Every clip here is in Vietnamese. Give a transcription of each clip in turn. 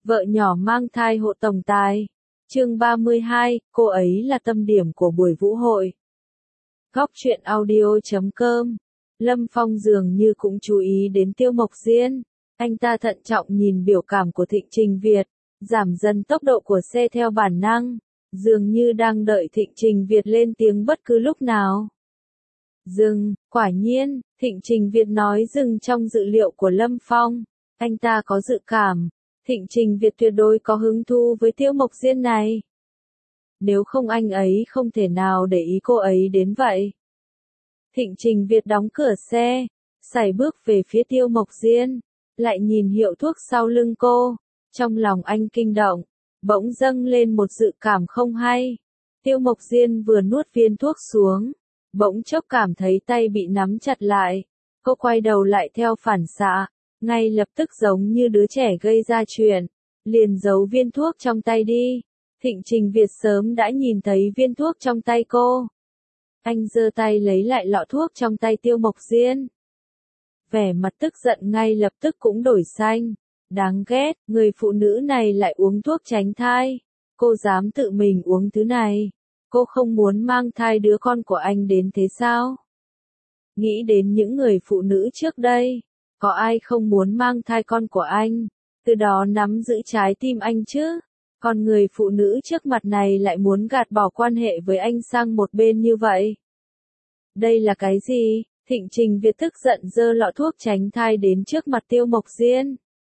Vợ nhỏ mang thai hộ tổng tài. Chương 32, cô ấy là tâm điểm của buổi vũ hội. Góc truyện audio.com. Lâm Phong dường như cũng chú ý đến Tiêu Mộc Diên. Anh ta thận trọng nhìn biểu cảm của Thịnh Trình Việt, giảm dần tốc độ của xe theo bản năng, dường như đang đợi Thịnh Trình Việt lên tiếng bất cứ lúc nào. Dừng, quả nhiên, Thịnh Trình Việt nói dừng trong dự liệu của Lâm Phong. Anh ta có dự cảm, Thịnh Trình Việt tuyệt đối có hứng thú với Tiêu Mộc Diên này. Nếu không anh ấy không thể nào để ý cô ấy đến vậy. Thịnh Trình Việt đóng cửa xe, sải bước về phía Tiêu Mộc Diên, lại nhìn hiệu thuốc sau lưng cô. Trong lòng anh kinh động, bỗng dâng lên một dự cảm không hay. Tiêu Mộc Diên vừa nuốt viên thuốc xuống, bỗng chốc cảm thấy tay bị nắm chặt lại. Cô quay đầu lại theo phản xạ, ngay lập tức giống như đứa trẻ gây ra chuyện, liền giấu viên thuốc trong tay đi. Thịnh Trình Việt sớm đã nhìn thấy viên thuốc trong tay cô. Anh giơ tay lấy lại lọ thuốc trong tay Tiêu Mộc Diên. Vẻ mặt tức giận ngay lập tức cũng đổi xanh. Đáng ghét, người phụ nữ này lại uống thuốc tránh thai. Cô dám tự mình uống thứ này. Cô không muốn mang thai đứa con của anh đến thế sao? Nghĩ đến những người phụ nữ trước đây, có ai không muốn mang thai con của anh, từ đó nắm giữ trái tim anh chứ? Còn người phụ nữ trước mặt này lại muốn gạt bỏ quan hệ với anh sang một bên như vậy. Đây là cái gì? Thịnh Trình Việt tức giận giơ lọ thuốc tránh thai đến trước mặt Tiêu Mộc Diên.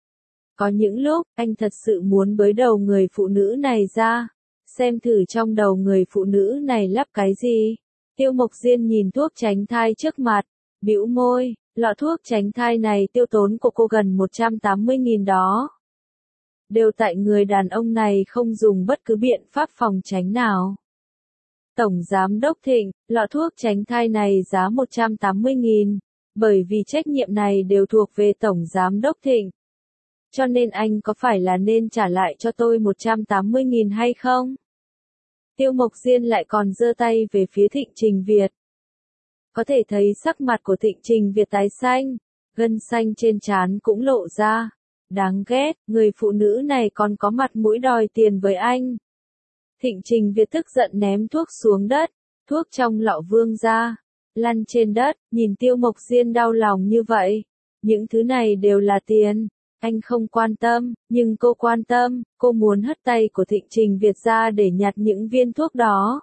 Có những lúc, anh thật sự muốn bới đầu người phụ nữ này ra, xem thử trong đầu người phụ nữ này lắp cái gì. Tiêu Mộc Diên nhìn thuốc tránh thai trước mặt, bĩu môi, lọ thuốc tránh thai này tiêu tốn của cô gần 180.000 đó. Đều tại người đàn ông này không dùng bất cứ biện pháp phòng tránh nào. Tổng Giám đốc Thịnh, lọ thuốc tránh thai này giá 180.000, bởi vì trách nhiệm này đều thuộc về Tổng Giám đốc Thịnh. Cho nên anh có phải là nên trả lại cho tôi 180.000 hay không? Tiêu Mộc Diên lại còn giơ tay về phía Thịnh Trình Việt. Có thể thấy sắc mặt của Thịnh Trình Việt tái xanh, gân xanh trên trán cũng lộ ra. Đáng ghét, người phụ nữ này còn có mặt mũi đòi tiền với anh. Thịnh Trình Việt tức giận ném thuốc xuống đất, thuốc trong lọ vương ra, lăn trên đất, nhìn Tiêu Mộc Diên đau lòng như vậy. Những thứ này đều là tiền, anh không quan tâm, nhưng cô quan tâm, cô muốn hất tay của Thịnh Trình Việt ra để nhặt những viên thuốc đó.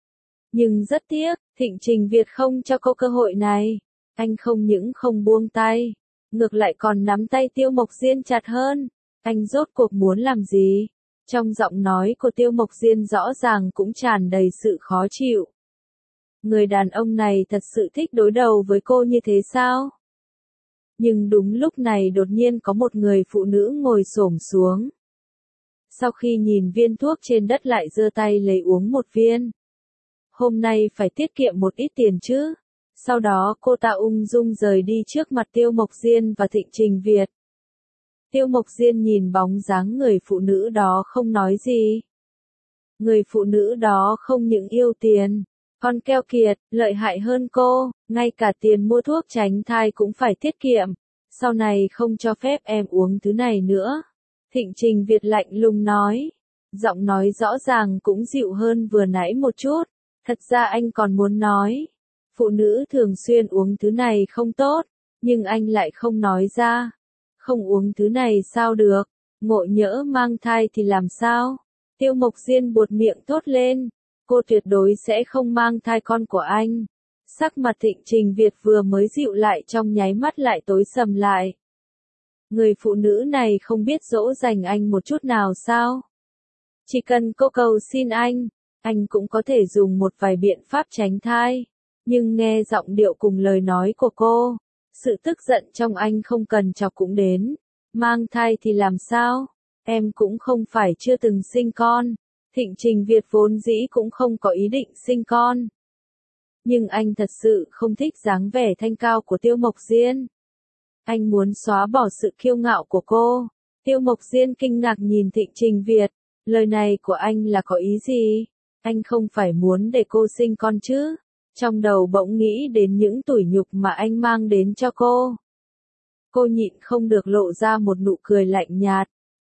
Nhưng rất tiếc, Thịnh Trình Việt không cho cô cơ hội này. Anh không những không buông tay, ngược lại còn nắm tay Tiêu Mộc Diên chặt hơn. Anh rốt cuộc muốn làm gì? Trong giọng nói của Tiêu Mộc Diên rõ ràng cũng tràn đầy sự khó chịu. Người đàn ông này thật sự thích đối đầu với cô như thế sao? Nhưng đúng lúc này đột nhiên có một người phụ nữ ngồi xổm xuống. Sau khi nhìn viên thuốc trên đất lại giơ tay lấy uống một viên. Hôm nay phải tiết kiệm một ít tiền chứ. Sau đó cô ta ung dung rời đi trước mặt Tiêu Mộc Diên và Thịnh Trình Việt. Tiêu Mộc Diên nhìn bóng dáng người phụ nữ đó không nói gì. Người phụ nữ đó không những yêu tiền, còn keo kiệt, lợi hại hơn cô, ngay cả tiền mua thuốc tránh thai cũng phải tiết kiệm. Sau này không cho phép em uống thứ này nữa. Thịnh Trình Việt lạnh lùng nói. Giọng nói rõ ràng cũng dịu hơn vừa nãy một chút. Thật ra anh còn muốn nói, phụ nữ thường xuyên uống thứ này không tốt, nhưng anh lại không nói ra. Không uống thứ này sao được, ngộ nhỡ mang thai thì làm sao? Tiêu Mộc Diên buột miệng thốt lên, cô tuyệt đối sẽ không mang thai con của anh. Sắc mặt Thịnh Trình Việt vừa mới dịu lại trong nháy mắt lại tối sầm lại. Người phụ nữ này không biết dỗ dành anh một chút nào sao? Chỉ cần cô cầu xin anh cũng có thể dùng một vài biện pháp tránh thai. Nhưng nghe giọng điệu cùng lời nói của cô, sự tức giận trong anh không cần chọc cũng đến. Mang thai thì làm sao? Em cũng không phải chưa từng sinh con. Thịnh Trình Việt vốn dĩ cũng không có ý định sinh con. Nhưng anh thật sự không thích dáng vẻ thanh cao của Tiêu Mộc Diên. Anh muốn xóa bỏ sự kiêu ngạo của cô. Tiêu Mộc Diên kinh ngạc nhìn Thịnh Trình Việt. Lời này của anh là có ý gì? Anh không phải muốn để cô sinh con chứ? Trong đầu bỗng nghĩ đến những tủi nhục mà anh mang đến cho cô. Cô nhịn không được lộ ra một nụ cười lạnh nhạt.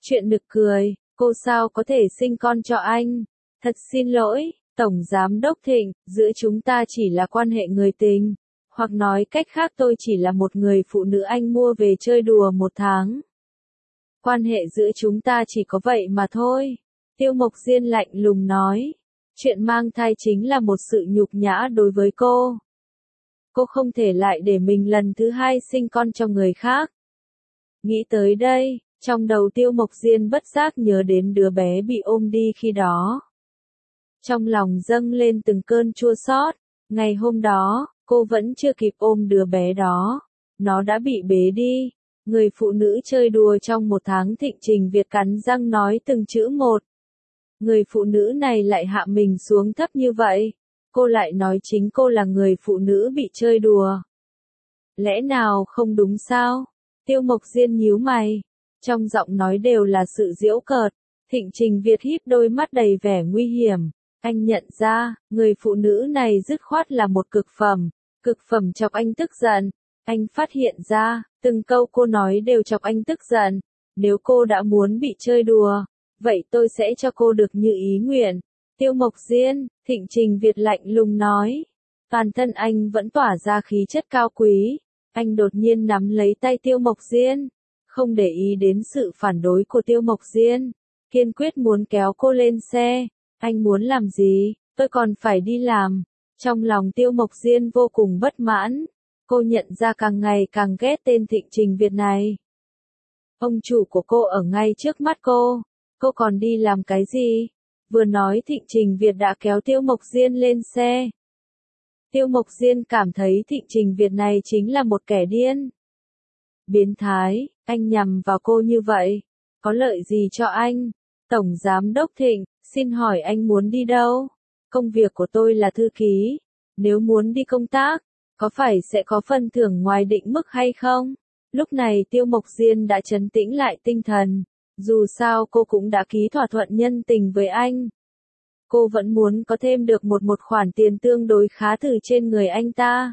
Chuyện nực cười, cô sao có thể sinh con cho anh? Thật xin lỗi, Tổng Giám đốc Thịnh, giữa chúng ta chỉ là quan hệ người tình. Hoặc nói cách khác tôi chỉ là một người phụ nữ anh mua về chơi đùa một tháng. Quan hệ giữa chúng ta chỉ có vậy mà thôi. Tiêu Mộc Diên lạnh lùng nói. Chuyện mang thai chính là một sự nhục nhã đối với cô. Cô không thể lại để mình lần thứ hai sinh con cho người khác. Nghĩ tới đây, trong đầu Tiêu Mộc Diên bất giác nhớ đến đứa bé bị ôm đi khi đó. Trong lòng dâng lên từng cơn chua xót. Ngày hôm đó, cô vẫn chưa kịp ôm đứa bé đó. Nó đã bị bế đi. Người phụ nữ chơi đùa trong một tháng. Thịnh Trình Việt cắn răng nói từng chữ một. Người phụ nữ này lại hạ mình xuống thấp như vậy. Cô lại nói chính cô là người phụ nữ bị chơi đùa. Lẽ nào không đúng sao? Tiêu Mộc Diên nhíu mày. Trong giọng nói đều là sự giễu cợt. Thịnh Trình Việt híp đôi mắt đầy vẻ nguy hiểm. Anh nhận ra, người phụ nữ này dứt khoát là một cực phẩm. Cực phẩm chọc anh tức giận. Anh phát hiện ra, từng câu cô nói đều chọc anh tức giận. Nếu cô đã muốn bị chơi đùa, vậy tôi sẽ cho cô được như ý nguyện. Tiêu Mộc Diên, Thịnh Trình Việt lạnh lùng nói. Toàn thân anh vẫn tỏa ra khí chất cao quý. Anh đột nhiên nắm lấy tay Tiêu Mộc Diên. Không để ý đến sự phản đối của Tiêu Mộc Diên. Kiên quyết muốn kéo cô lên xe. Anh muốn làm gì? Tôi còn phải đi làm. Trong lòng Tiêu Mộc Diên vô cùng bất mãn. Cô nhận ra càng ngày càng ghét tên Thịnh Trình Việt này. Ông chủ của cô ở ngay trước mắt cô. Cô còn đi làm cái gì? Vừa nói Thịnh Trình Việt đã kéo Tiêu Mộc Diên lên xe. Tiêu Mộc Diên cảm thấy Thịnh Trình Việt này chính là một kẻ điên. Biến thái, anh nhằm vào cô như vậy. Có lợi gì cho anh? Tổng Giám đốc Thịnh, xin hỏi anh muốn đi đâu? Công việc của tôi là thư ký. Nếu muốn đi công tác, có phải sẽ có phần thưởng ngoài định mức hay không? Lúc này Tiêu Mộc Diên đã trấn tĩnh lại tinh thần. Dù sao cô cũng đã ký thỏa thuận nhân tình với anh. Cô vẫn muốn có thêm được một khoản tiền tương đối khá từ trên người anh ta.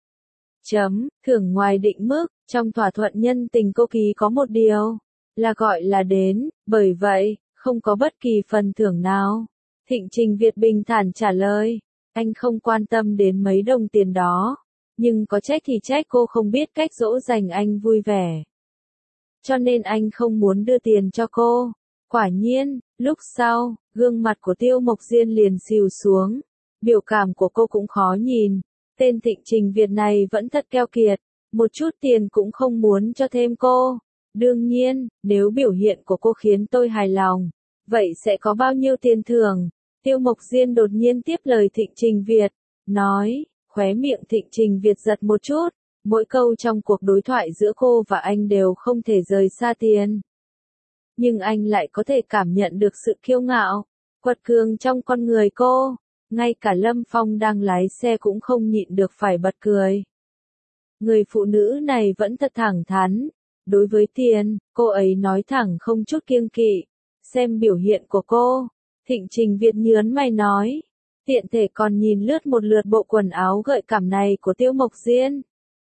Thưởng ngoài định mức, trong thỏa thuận nhân tình cô ký có một điều, là gọi là đến, bởi vậy, không có bất kỳ phần thưởng nào. Thịnh Trình Việt bình thản trả lời, anh không quan tâm đến mấy đồng tiền đó, nhưng có trách thì trách cô không biết cách dỗ dành anh vui vẻ. Cho nên anh không muốn đưa tiền cho cô. Quả nhiên, lúc sau, gương mặt của Tiêu Mộc Diên liền xìu xuống. Biểu cảm của cô cũng khó nhìn. Tên Thịnh Trình Việt này vẫn thật keo kiệt. Một chút tiền cũng không muốn cho thêm cô. Đương nhiên, nếu biểu hiện của cô khiến tôi hài lòng, vậy sẽ có bao nhiêu tiền thưởng? Tiêu Mộc Diên đột nhiên tiếp lời Thịnh Trình Việt. Nói, khóe miệng Thịnh Trình Việt giật một chút. Mỗi câu trong cuộc đối thoại giữa cô và anh đều không thể rời xa tiền. Nhưng anh lại có thể cảm nhận được sự kiêu ngạo, quật cường trong con người cô. Ngay cả Lâm Phong đang lái xe cũng không nhịn được phải bật cười. Người phụ nữ này vẫn thật thẳng thắn. Đối với tiền, cô ấy nói thẳng không chút kiêng kỵ. Xem biểu hiện của cô. Thịnh Trình Việt nhớn mày nói. Tiện thể còn nhìn lướt một lượt bộ quần áo gợi cảm này của Tiêu Mộc Diên.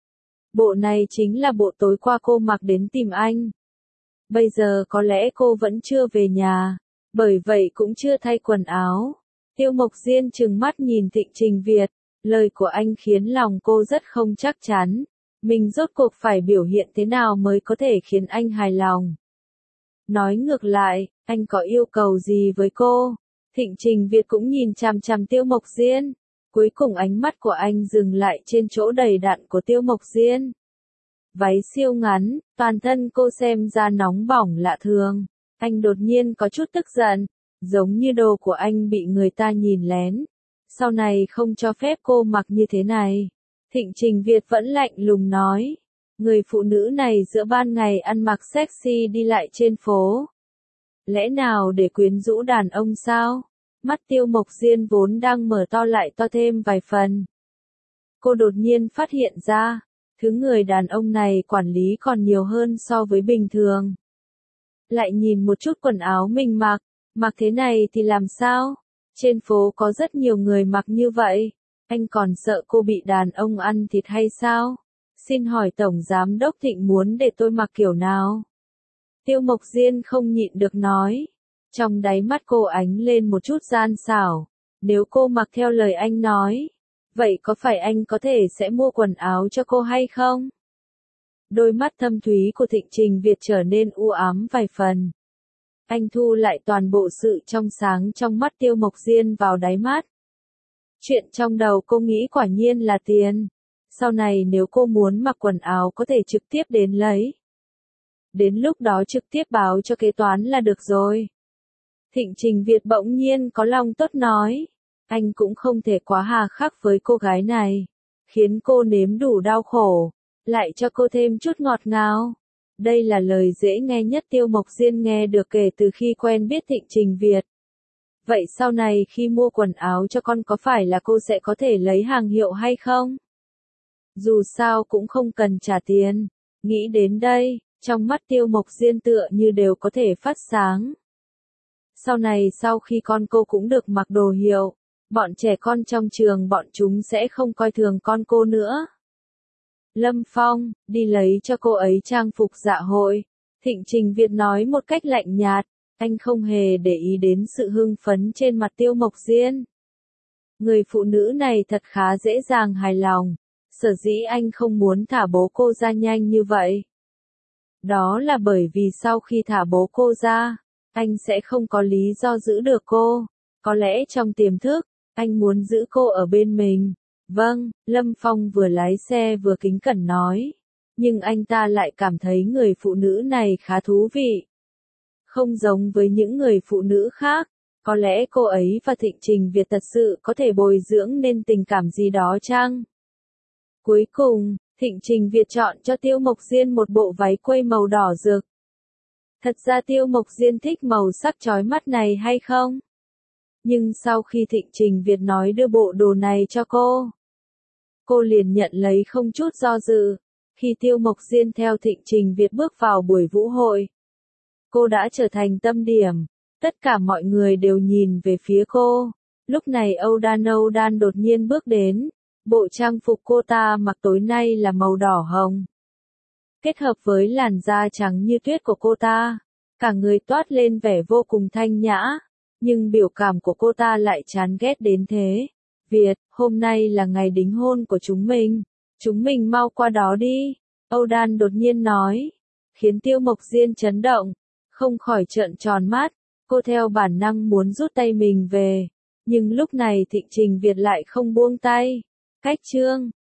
Bộ này chính là bộ tối qua cô mặc đến tìm anh. Bây giờ có lẽ cô vẫn chưa về nhà, bởi vậy cũng chưa thay quần áo. Tiêu Mộc Diên trừng mắt nhìn Thịnh Trình Việt, lời của anh khiến lòng cô rất không chắc chắn. Mình rốt cuộc phải biểu hiện thế nào mới có thể khiến anh hài lòng. Nói ngược lại, anh có yêu cầu gì với cô? Thịnh Trình Việt cũng nhìn chằm chằm Tiêu Mộc Diên. Cuối cùng ánh mắt của anh dừng lại trên chỗ đầy đặn của Tiêu Mộc Diên. Váy siêu ngắn, toàn thân cô xem ra nóng bỏng lạ thường. Anh đột nhiên có chút tức giận, giống như đồ của anh bị người ta nhìn lén. Sau này không cho phép cô mặc như thế này. Thịnh Trình Việt vẫn lạnh lùng nói. Người phụ nữ này giữa ban ngày ăn mặc sexy đi lại trên phố. Lẽ nào để quyến rũ đàn ông sao? Mắt Tiêu Mộc Diên vốn đang mở to lại to thêm vài phần. Cô đột nhiên phát hiện ra, thứ người đàn ông này quản lý còn nhiều hơn so với bình thường. Lại nhìn một chút quần áo mình mặc thế này thì làm sao? Trên phố có rất nhiều người mặc như vậy, anh còn sợ cô bị đàn ông ăn thịt hay sao? Xin hỏi Tổng Giám đốc Thịnh muốn để tôi mặc kiểu nào? Tiêu Mộc Diên không nhịn được nói. Trong đáy mắt cô ánh lên một chút gian xảo. Nếu cô mặc theo lời anh nói, vậy có phải anh có thể sẽ mua quần áo cho cô hay không? Đôi mắt thâm thúy của Thịnh Trình Việt trở nên u ám vài phần. Anh thu lại toàn bộ sự trong sáng trong mắt Tiêu Mộc Diên vào đáy mắt. Chuyện trong đầu cô nghĩ quả nhiên là tiền. Sau này nếu cô muốn mặc quần áo có thể trực tiếp đến lấy. Đến lúc đó trực tiếp báo cho kế toán là được rồi. Thịnh Trình Việt bỗng nhiên có lòng tốt nói. Anh cũng không thể quá hà khắc với cô gái này. Khiến cô nếm đủ đau khổ. Lại cho cô thêm chút ngọt ngào. Đây là lời dễ nghe nhất Tiêu Mộc Diên nghe được kể từ khi quen biết Thịnh Trình Việt. Vậy sau này khi mua quần áo cho con có phải là cô sẽ có thể lấy hàng hiệu hay không? Dù sao cũng không cần trả tiền. Nghĩ đến đây, trong mắt Tiêu Mộc Diên tựa như đều có thể phát sáng. Sau này sau khi con cô cũng được mặc đồ hiệu, bọn trẻ con trong trường bọn chúng sẽ không coi thường con cô nữa. Lâm Phong, đi lấy cho cô ấy trang phục dạ hội. Thịnh Trình Việt nói một cách lạnh nhạt, anh không hề để ý đến sự hưng phấn trên mặt Tiêu Mộc Diên. Người phụ nữ này thật khá dễ dàng hài lòng, sở dĩ anh không muốn thả bố cô ra nhanh như vậy. Đó là bởi vì sau khi thả bố cô ra, anh sẽ không có lý do giữ được cô. Có lẽ trong tiềm thức, anh muốn giữ cô ở bên mình. Vâng, Lâm Phong vừa lái xe vừa kính cẩn nói. Nhưng anh ta lại cảm thấy người phụ nữ này khá thú vị. Không giống với những người phụ nữ khác. Có lẽ cô ấy và Thịnh Trình Việt thật sự có thể bồi dưỡng nên tình cảm gì đó chăng? Cuối cùng, Thịnh Trình Việt chọn cho Tiêu Mộc Diên một bộ váy quây màu đỏ rực. Thật ra Tiêu Mộc Diên thích màu sắc chói mắt này hay không? Nhưng sau khi Thịnh Trình Việt nói đưa bộ đồ này cho cô liền nhận lấy không chút do dự. Khi Tiêu Mộc Diên theo Thịnh Trình Việt bước vào buổi vũ hội, cô đã trở thành tâm điểm. Tất cả mọi người đều nhìn về phía cô. Lúc này Âu Đan đột nhiên bước đến. Bộ trang phục cô ta mặc tối nay là màu đỏ hồng. Kết hợp với làn da trắng như tuyết của cô ta, cả người toát lên vẻ vô cùng thanh nhã. Nhưng biểu cảm của cô ta lại chán ghét đến thế. Việt, hôm nay là ngày đính hôn của chúng mình mau qua đó đi. Âu Đan đột nhiên nói, khiến Tiêu Mộc Diên chấn động, không khỏi trợn tròn mắt. Cô theo bản năng muốn rút tay mình về, nhưng lúc này Thịnh Trình Việt lại không buông tay. Cách chương